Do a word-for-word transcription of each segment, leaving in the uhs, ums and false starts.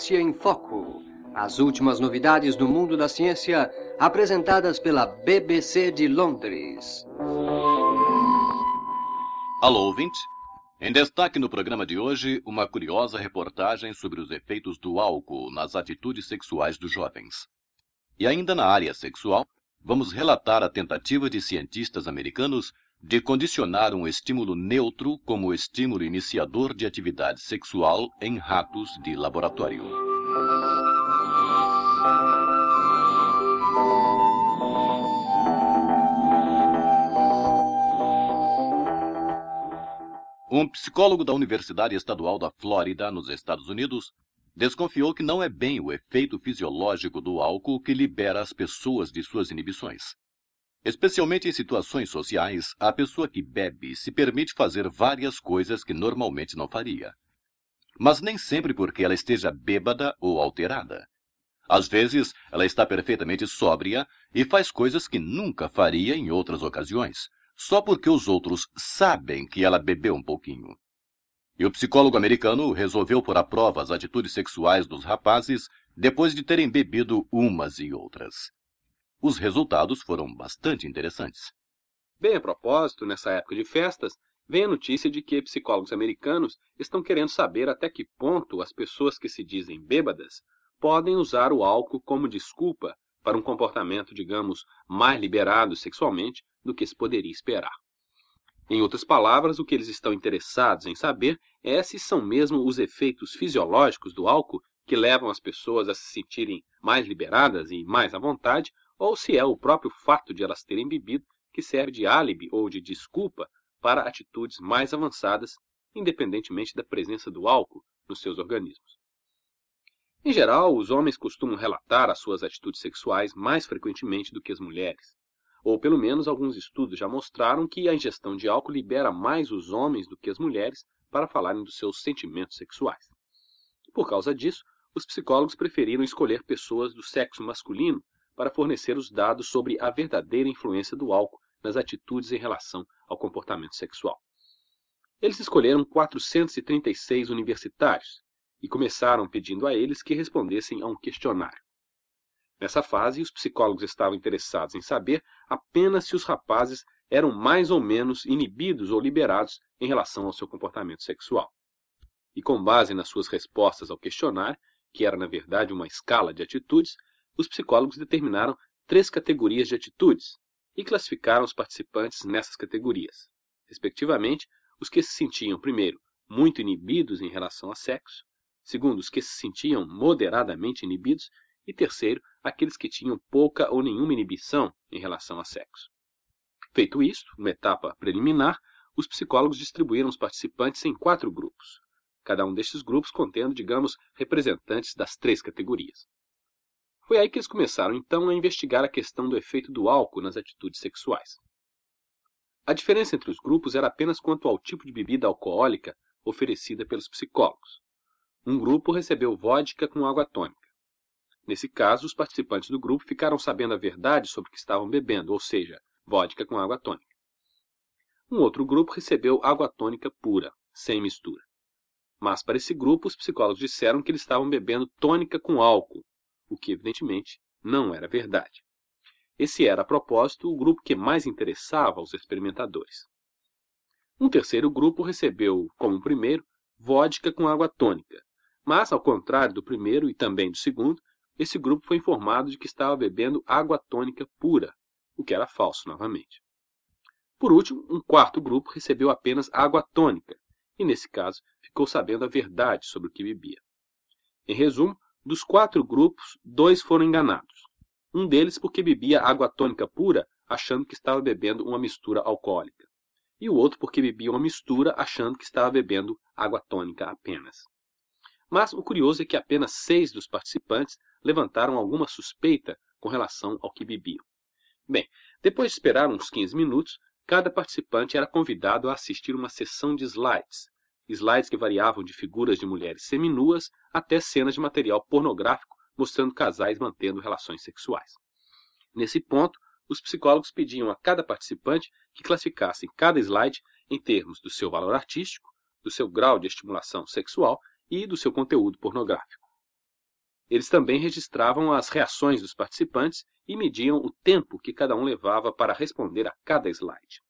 Ciência em Foco. As últimas novidades do mundo da ciência, apresentadas pela B B C de Londres. Alô, ouvinte. Em destaque no programa de hoje, uma curiosa reportagem sobre os efeitos do álcool nas atitudes sexuais dos jovens. E ainda na área sexual, vamos relatar a tentativa de cientistas americanos de condicionar um estímulo neutro como estímulo iniciador de atividade sexual em ratos de laboratório. Um psicólogo da Universidade Estadual da Flórida, nos Estados Unidos, desconfiou que não é bem o efeito fisiológico do álcool que libera as pessoas de suas inibições. Especialmente em situações sociais, a pessoa que bebe se permite fazer várias coisas que normalmente não faria. Mas nem sempre porque ela esteja bêbada ou alterada. Às vezes, ela está perfeitamente sóbria e faz coisas que nunca faria em outras ocasiões, só porque os outros sabem que ela bebeu um pouquinho. E o psicólogo americano resolveu pôr à prova as atitudes sexuais dos rapazes depois de terem bebido umas e outras. Os resultados foram bastante interessantes. Bem a propósito, nessa época de festas, vem a notícia de que psicólogos americanos estão querendo saber até que ponto as pessoas que se dizem bêbadas podem usar o álcool como desculpa para um comportamento, digamos, mais liberado sexualmente do que se poderia esperar. Em outras palavras, o que eles estão interessados em saber é se são mesmo os efeitos fisiológicos do álcool que levam as pessoas a se sentirem mais liberadas e mais à vontade, ou se é o próprio fato de elas terem bebido que serve de álibi ou de desculpa para atitudes mais avançadas, independentemente da presença do álcool nos seus organismos. Em geral, os homens costumam relatar as suas atitudes sexuais mais frequentemente do que as mulheres. Ou pelo menos alguns estudos já mostraram que a ingestão de álcool libera mais os homens do que as mulheres para falarem dos seus sentimentos sexuais. Por causa disso, os psicólogos preferiram escolher pessoas do sexo masculino para fornecer os dados sobre a verdadeira influência do álcool nas atitudes em relação ao comportamento sexual. Eles escolheram quatrocentos e trinta e seis universitários e começaram pedindo a eles que respondessem a um questionário. Nessa fase, os psicólogos estavam interessados em saber apenas se os rapazes eram mais ou menos inibidos ou liberados em relação ao seu comportamento sexual. E com base nas suas respostas ao questionário, que era na verdade uma escala de atitudes, os psicólogos determinaram três categorias de atitudes e classificaram os participantes nessas categorias, respectivamente, os que se sentiam, primeiro, muito inibidos em relação a sexo, segundo, os que se sentiam moderadamente inibidos, e terceiro, aqueles que tinham pouca ou nenhuma inibição em relação a sexo. Feito isto, uma etapa preliminar, os psicólogos distribuíram os participantes em quatro grupos, cada um destes grupos contendo, digamos, representantes das três categorias. Foi aí que eles começaram, então, a investigar a questão do efeito do álcool nas atitudes sexuais. A diferença entre os grupos era apenas quanto ao tipo de bebida alcoólica oferecida pelos psicólogos. Um grupo recebeu vodka com água tônica. Nesse caso, os participantes do grupo ficaram sabendo a verdade sobre o que estavam bebendo, ou seja, vodka com água tônica. Um outro grupo recebeu água tônica pura, sem mistura. Mas para esse grupo, os psicólogos disseram que eles estavam bebendo tônica com álcool, o que evidentemente não era verdade. Esse era, a propósito, o grupo que mais interessava aos experimentadores. Um terceiro grupo recebeu, como o primeiro, vodka com água tônica, mas, ao contrário do primeiro e também do segundo, esse grupo foi informado de que estava bebendo água tônica pura, o que era falso novamente. Por último, um quarto grupo recebeu apenas água tônica, e nesse caso ficou sabendo a verdade sobre o que bebia. Em resumo, dos quatro grupos, dois foram enganados. Um deles porque bebia água tônica pura, achando que estava bebendo uma mistura alcoólica. E o outro porque bebia uma mistura, achando que estava bebendo água tônica apenas. Mas o curioso é que apenas seis dos participantes levantaram alguma suspeita com relação ao que bebiam. Bem, depois de esperar uns quinze minutos, cada participante era convidado a assistir uma sessão de slides, slides que variavam de figuras de mulheres seminuas até cenas de material pornográfico mostrando casais mantendo relações sexuais. Nesse ponto, os psicólogos pediam a cada participante que classificasse cada slide em termos do seu valor artístico, do seu grau de estimulação sexual e do seu conteúdo pornográfico. Eles também registravam as reações dos participantes e mediam o tempo que cada um levava para responder a cada slide.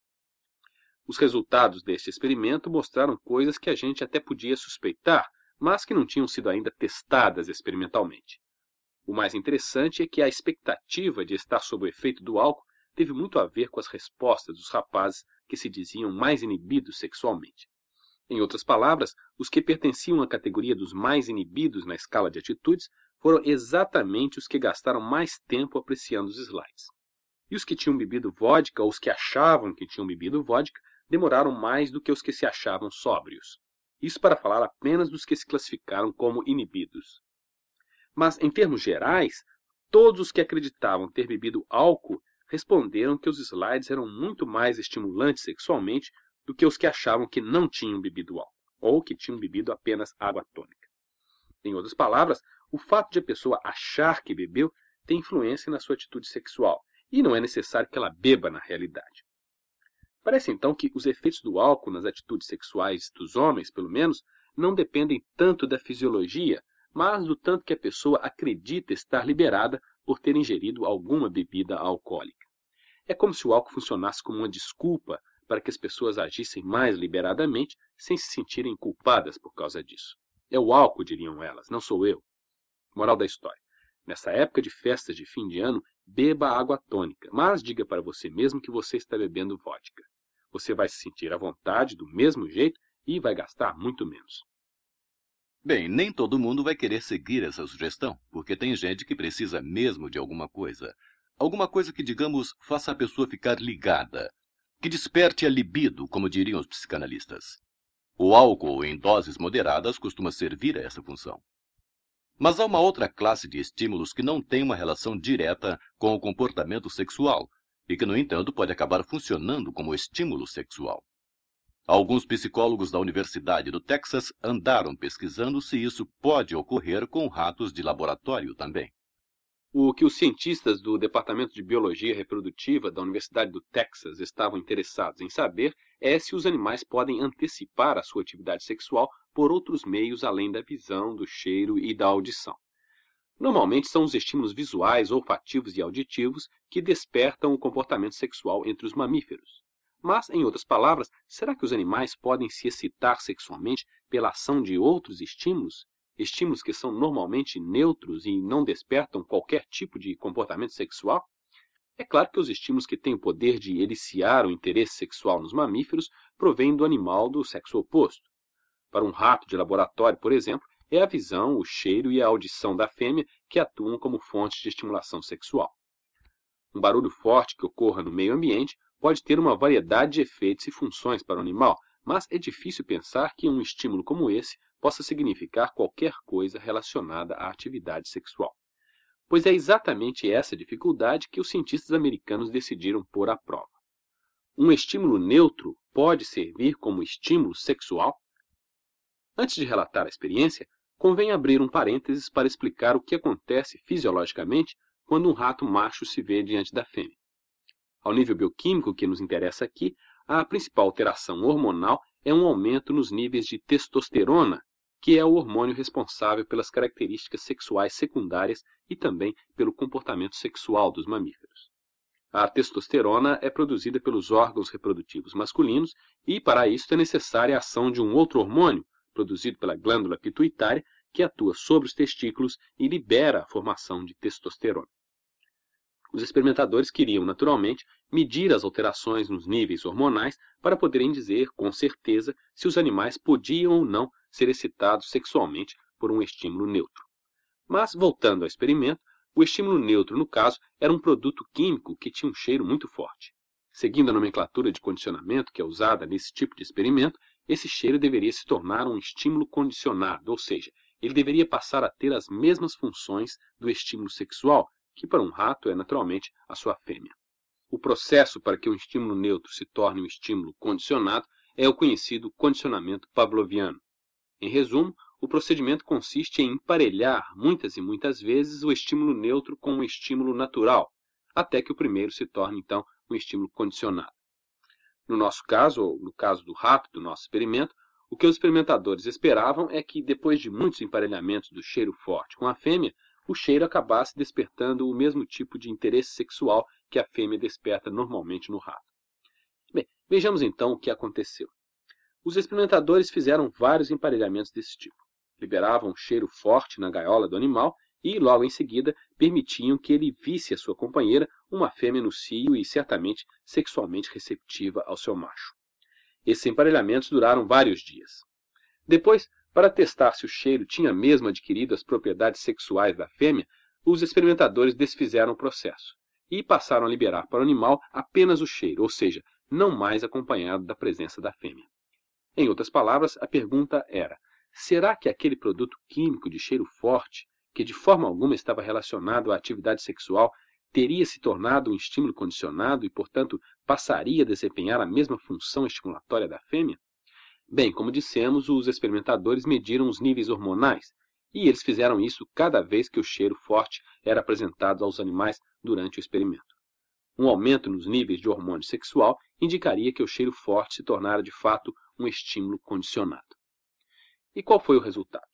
Os resultados deste experimento mostraram coisas que a gente até podia suspeitar, mas que não tinham sido ainda testadas experimentalmente. O mais interessante é que a expectativa de estar sob o efeito do álcool teve muito a ver com as respostas dos rapazes que se diziam mais inibidos sexualmente. Em outras palavras, os que pertenciam à categoria dos mais inibidos na escala de atitudes foram exatamente os que gastaram mais tempo apreciando os slides. E os que tinham bebido vodka, ou os que achavam que tinham bebido vodka, demoraram mais do que os que se achavam sóbrios. Isso para falar apenas dos que se classificaram como inibidos. Mas, em termos gerais, todos os que acreditavam ter bebido álcool responderam que os slides eram muito mais estimulantes sexualmente do que os que achavam que não tinham bebido álcool, ou que tinham bebido apenas água tônica. Em outras palavras, o fato de a pessoa achar que bebeu tem influência na sua atitude sexual, e não é necessário que ela beba na realidade. Parece então que os efeitos do álcool nas atitudes sexuais dos homens, pelo menos, não dependem tanto da fisiologia, mas do tanto que a pessoa acredita estar liberada por ter ingerido alguma bebida alcoólica. É como se o álcool funcionasse como uma desculpa para que as pessoas agissem mais liberadamente sem se sentirem culpadas por causa disso. É o álcool, diriam elas, não sou eu. Moral da história. Nessa época de festas de fim de ano, beba água tônica, mas diga para você mesmo que você está bebendo vodka. Você vai se sentir à vontade do mesmo jeito e vai gastar muito menos. Bem, nem todo mundo vai querer seguir essa sugestão, porque tem gente que precisa mesmo de alguma coisa. Alguma coisa que, digamos, faça a pessoa ficar ligada, que desperte a libido, como diriam os psicanalistas. O álcool, em doses moderadas, costuma servir a essa função. Mas há uma outra classe de estímulos que não tem uma relação direta com o comportamento sexual, e que, no entanto, pode acabar funcionando como estímulo sexual. Alguns psicólogos da Universidade do Texas andaram pesquisando se isso pode ocorrer com ratos de laboratório também. O que os cientistas do Departamento de Biologia Reprodutiva da Universidade do Texas estavam interessados em saber é se os animais podem antecipar a sua atividade sexual por outros meios além da visão, do cheiro e da audição. Normalmente são os estímulos visuais, olfativos e auditivos que despertam o comportamento sexual entre os mamíferos. Mas, em outras palavras, será que os animais podem se excitar sexualmente pela ação de outros estímulos? Estímulos que são normalmente neutros e não despertam qualquer tipo de comportamento sexual? É claro que os estímulos que têm o poder de eliciar o interesse sexual nos mamíferos provêm do animal do sexo oposto. Para um rato de laboratório, por exemplo, é a visão, o cheiro e a audição da fêmea que atuam como fontes de estimulação sexual. Um barulho forte que ocorra no meio ambiente pode ter uma variedade de efeitos e funções para o animal, mas é difícil pensar que um estímulo como esse possa significar qualquer coisa relacionada à atividade sexual. Pois é exatamente essa dificuldade que os cientistas americanos decidiram pôr à prova. Um estímulo neutro pode servir como estímulo sexual? Antes de relatar a experiência, convém abrir um parênteses para explicar o que acontece fisiologicamente quando um rato macho se vê diante da fêmea. Ao nível bioquímico que nos interessa aqui, a principal alteração hormonal é um aumento nos níveis de testosterona, que é o hormônio responsável pelas características sexuais secundárias e também pelo comportamento sexual dos mamíferos. A testosterona é produzida pelos órgãos reprodutivos masculinos e, para isso, é necessária a ação de um outro hormônio, produzido pela glândula pituitária, que atua sobre os testículos e libera a formação de testosterona. Os experimentadores queriam, naturalmente, medir as alterações nos níveis hormonais para poderem dizer, com certeza, se os animais podiam ou não ser excitados sexualmente por um estímulo neutro. Mas, voltando ao experimento, o estímulo neutro, no caso, era um produto químico que tinha um cheiro muito forte. Seguindo a nomenclatura de condicionamento que é usada nesse tipo de experimento, esse cheiro deveria se tornar um estímulo condicionado, ou seja, ele deveria passar a ter as mesmas funções do estímulo sexual, que para um rato é naturalmente a sua fêmea. O processo para que um estímulo neutro se torne um estímulo condicionado é o conhecido condicionamento pavloviano. Em resumo, o procedimento consiste em emparelhar muitas e muitas vezes o estímulo neutro com um estímulo natural, até que o primeiro se torne então um estímulo condicionado. No nosso caso, ou no caso do rato do nosso experimento, O que os experimentadores esperavam é que, depois de muitos emparelhamentos do cheiro forte com a fêmea, o cheiro acabasse despertando o mesmo tipo de interesse sexual que a fêmea desperta normalmente no rato. Bem, vejamos então o que aconteceu. Os experimentadores fizeram vários emparelhamentos desse tipo. Liberavam um cheiro forte na gaiola do animal e, logo em seguida, permitiam que ele visse a sua companheira, uma fêmea no cio e certamente sexualmente receptiva ao seu macho. Esses emparelhamentos duraram vários dias. Depois, para testar se o cheiro tinha mesmo adquirido as propriedades sexuais da fêmea, os experimentadores desfizeram o processo e passaram a liberar para o animal apenas o cheiro, ou seja, não mais acompanhado da presença da fêmea. Em outras palavras, a pergunta era: será que aquele produto químico de cheiro forte, que de forma alguma estava relacionado à atividade sexual, teria se tornado um estímulo condicionado e, portanto, passaria a desempenhar a mesma função estimulatória da fêmea? Bem, como dissemos, os experimentadores mediram os níveis hormonais, e eles fizeram isso cada vez que o cheiro forte era apresentado aos animais durante o experimento. Um aumento nos níveis de hormônio sexual indicaria que o cheiro forte se tornara de fato um estímulo condicionado. E qual foi o resultado?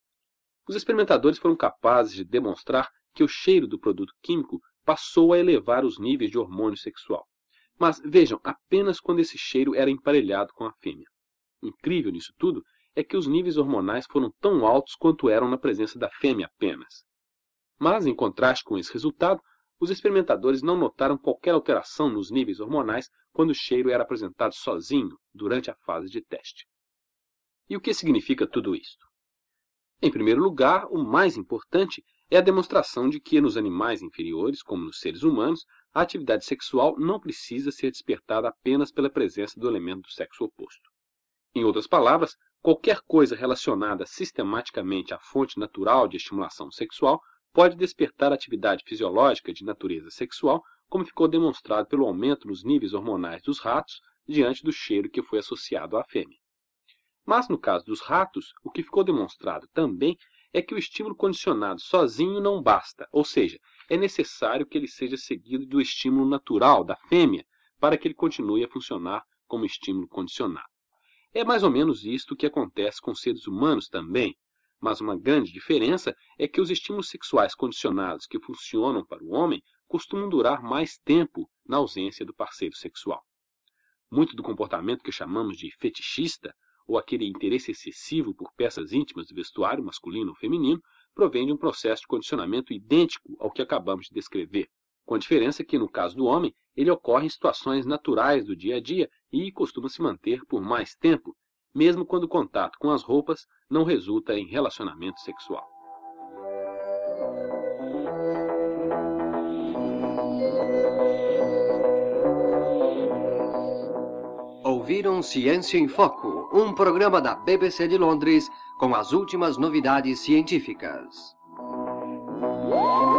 Os experimentadores foram capazes de demonstrar que o cheiro do produto químico passou a elevar os níveis de hormônio sexual. Mas vejam, apenas quando esse cheiro era emparelhado com a fêmea. Incrível nisso tudo é que os níveis hormonais foram tão altos quanto eram na presença da fêmea apenas. Mas, em contraste com esse resultado, os experimentadores não notaram qualquer alteração nos níveis hormonais quando o cheiro era apresentado sozinho durante a fase de teste. E o que significa tudo isto? Em primeiro lugar, o mais importante é a demonstração de que nos animais inferiores, como nos seres humanos, a atividade sexual não precisa ser despertada apenas pela presença do elemento do sexo oposto. Em outras palavras, qualquer coisa relacionada sistematicamente à fonte natural de estimulação sexual pode despertar atividade fisiológica de natureza sexual, como ficou demonstrado pelo aumento nos níveis hormonais dos ratos diante do cheiro que foi associado à fêmea. Mas, no caso dos ratos, o que ficou demonstrado também é que o estímulo condicionado sozinho não basta, ou seja, é necessário que ele seja seguido do estímulo natural da fêmea para que ele continue a funcionar como estímulo condicionado. É mais ou menos isto que acontece com seres humanos também, mas uma grande diferença é que os estímulos sexuais condicionados que funcionam para o homem costumam durar mais tempo na ausência do parceiro sexual. Muito do comportamento que chamamos de fetichista, ou aquele interesse excessivo por peças íntimas do vestuário masculino ou feminino, provém de um processo de condicionamento idêntico ao que acabamos de descrever, com a diferença que, no caso do homem, ele ocorre em situações naturais do dia a dia e costuma se manter por mais tempo, mesmo quando o contato com as roupas não resulta em relacionamento sexual. Ouviram Ciência em Foco, um programa da B B C de Londres com as últimas novidades científicas.